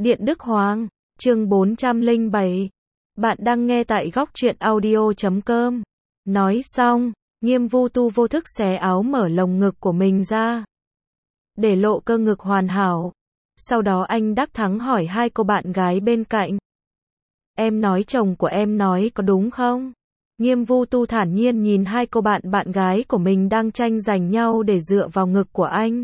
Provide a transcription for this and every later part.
Điện Đức Hoàng, chương 407. Bạn đang nghe tại góc truyện audio.com. Nói xong, Nghiêm Vu Tu vô thức xé áo mở lồng ngực của mình ra, để lộ cơ ngực hoàn hảo. Sau đó anh đắc thắng hỏi hai cô bạn gái bên cạnh. Em nói chồng của em nói có đúng không? Nghiêm Vu Tu thản nhiên nhìn hai cô bạn gái của mình đang tranh giành nhau để dựa vào ngực của anh.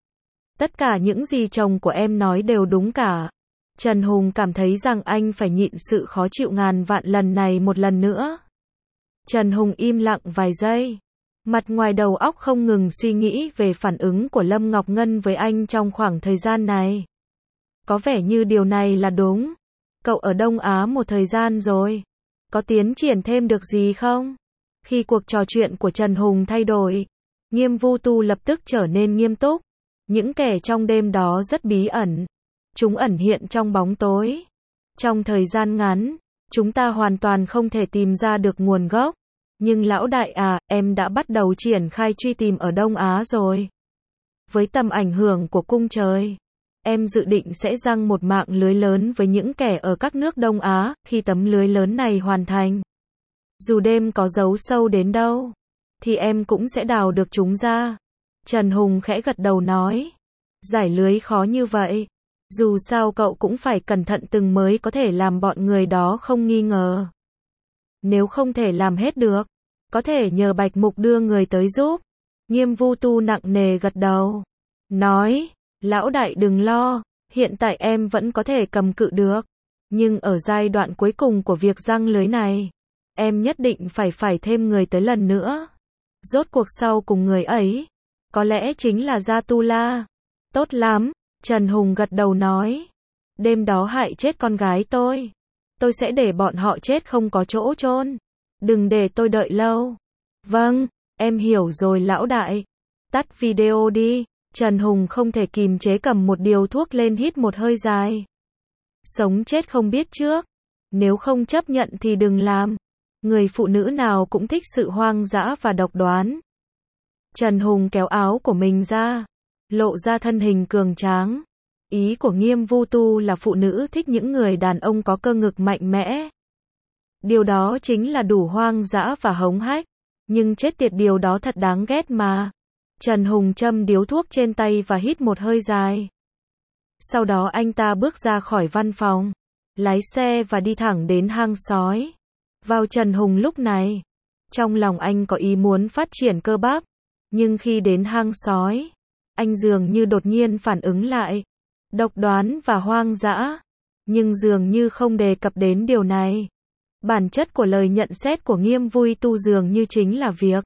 Tất cả những gì chồng của em nói đều đúng cả. Trần Hùng cảm thấy rằng anh phải nhịn sự khó chịu ngàn vạn lần này một lần nữa. Trần Hùng im lặng vài giây. Mặt ngoài đầu óc không ngừng suy nghĩ về phản ứng của Lâm Ngọc Ngân với anh trong khoảng thời gian này. Có vẻ như điều này là đúng. Cậu ở Đông Á một thời gian rồi. Có tiến triển thêm được gì không? Khi cuộc trò chuyện của Trần Hùng thay đổi, Nghiêm Vu Tu lập tức trở nên nghiêm túc. Những kẻ trong đêm đó rất bí ẩn. Chúng ẩn hiện trong bóng tối. Trong thời gian ngắn, chúng ta hoàn toàn không thể tìm ra được nguồn gốc. Nhưng lão đại à, em đã bắt đầu triển khai truy tìm ở Đông Á rồi. Với tầm ảnh hưởng của cung trời, em dự định sẽ giăng một mạng lưới lớn với những kẻ ở các nước Đông Á. Khi tấm lưới lớn này hoàn thành, dù đêm có giấu sâu đến đâu, thì em cũng sẽ đào được chúng ra. Trần Hùng khẽ gật đầu nói. Giải lưới khó như vậy. Dù sao cậu cũng phải cẩn thận từng mới có thể làm bọn người đó không nghi ngờ. Nếu không thể làm hết được, có thể nhờ Bạch Mục đưa người tới giúp. Nghiêm Vu Tu nặng nề gật đầu. Nói, lão đại đừng lo, hiện tại em vẫn có thể cầm cự được. Nhưng ở giai đoạn cuối cùng của việc giăng lưới này, em nhất định phải thêm người tới lần nữa. Rốt cuộc sau cùng người ấy, có lẽ chính là Gia Tu La. Tốt lắm, Trần Hùng gật đầu nói. Đêm đó hại chết con gái tôi sẽ để bọn họ chết không có chỗ chôn. Đừng để tôi đợi lâu. Vâng, em hiểu rồi lão đại. Tắt video đi. Trần Hùng không thể kìm chế cầm một điếu thuốc lên hít một hơi dài. Sống chết không biết trước. Nếu không chấp nhận thì đừng làm. Người phụ nữ nào cũng thích sự hoang dã và độc đoán. Trần Hùng kéo áo của mình ra, lộ ra thân hình cường tráng. Ý của Nghiêm Vu Tu là phụ nữ thích những người đàn ông có cơ ngực mạnh mẽ. Điều đó chính là đủ hoang dã và hống hách. Nhưng chết tiệt, điều đó thật đáng ghét mà. Trần Hùng châm điếu thuốc trên tay và hít một hơi dài. Sau đó anh ta bước ra khỏi văn phòng, lái xe và đi thẳng đến hang sói. Vào Trần Hùng lúc này, trong lòng anh có ý muốn phát triển cơ bắp. Nhưng khi đến hang sói, anh dường như đột nhiên phản ứng lại. Độc đoán và hoang dã. Nhưng dường như không đề cập đến điều này. Bản chất của lời nhận xét của Nghiêm Vu Tu dường như chính là việc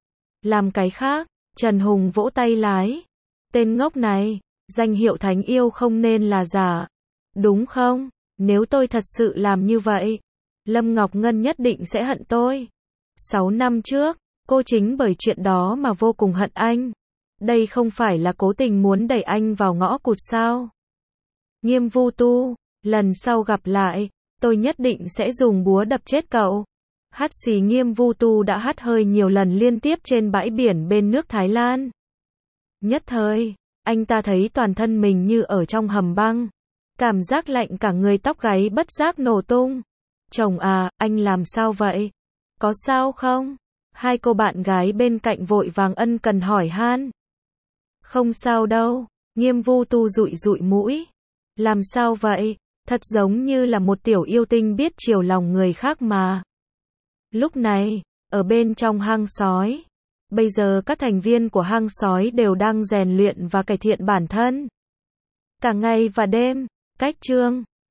làm cái khác. Trần Hùng vỗ tay lái. Tên ngốc này, danh hiệu thánh yêu không nên là giả. Đúng không? Nếu tôi thật sự làm như vậy, Lâm Ngọc Ngân nhất định sẽ hận tôi. 6 năm trước, cô chính bởi chuyện đó mà vô cùng hận anh. Đây không phải là cố tình muốn đẩy anh vào ngõ cụt sao? Nghiêm Vu Tu, lần sau gặp lại, tôi nhất định sẽ dùng búa đập chết cậu. Hắt xì. Nghiêm Vu Tu đã hắt hơi nhiều lần liên tiếp trên bãi biển bên nước Thái Lan. Nhất thời, anh ta thấy toàn thân mình như ở trong hầm băng. Cảm giác lạnh cả người, tóc gáy bất giác nổ tung. Chồng à, anh làm sao vậy? Có sao không? Hai cô bạn gái bên cạnh vội vàng ân cần hỏi han. Không sao đâu. Nghiêm Vu Tu dụi dụi mũi. Làm sao vậy? Thật giống như là một tiểu yêu tinh biết chiều lòng người khác mà. Lúc này, ở bên trong hang sói, bây giờ các thành viên của hang sói đều đang rèn luyện và cải thiện bản thân. Cả ngày và đêm, cách chương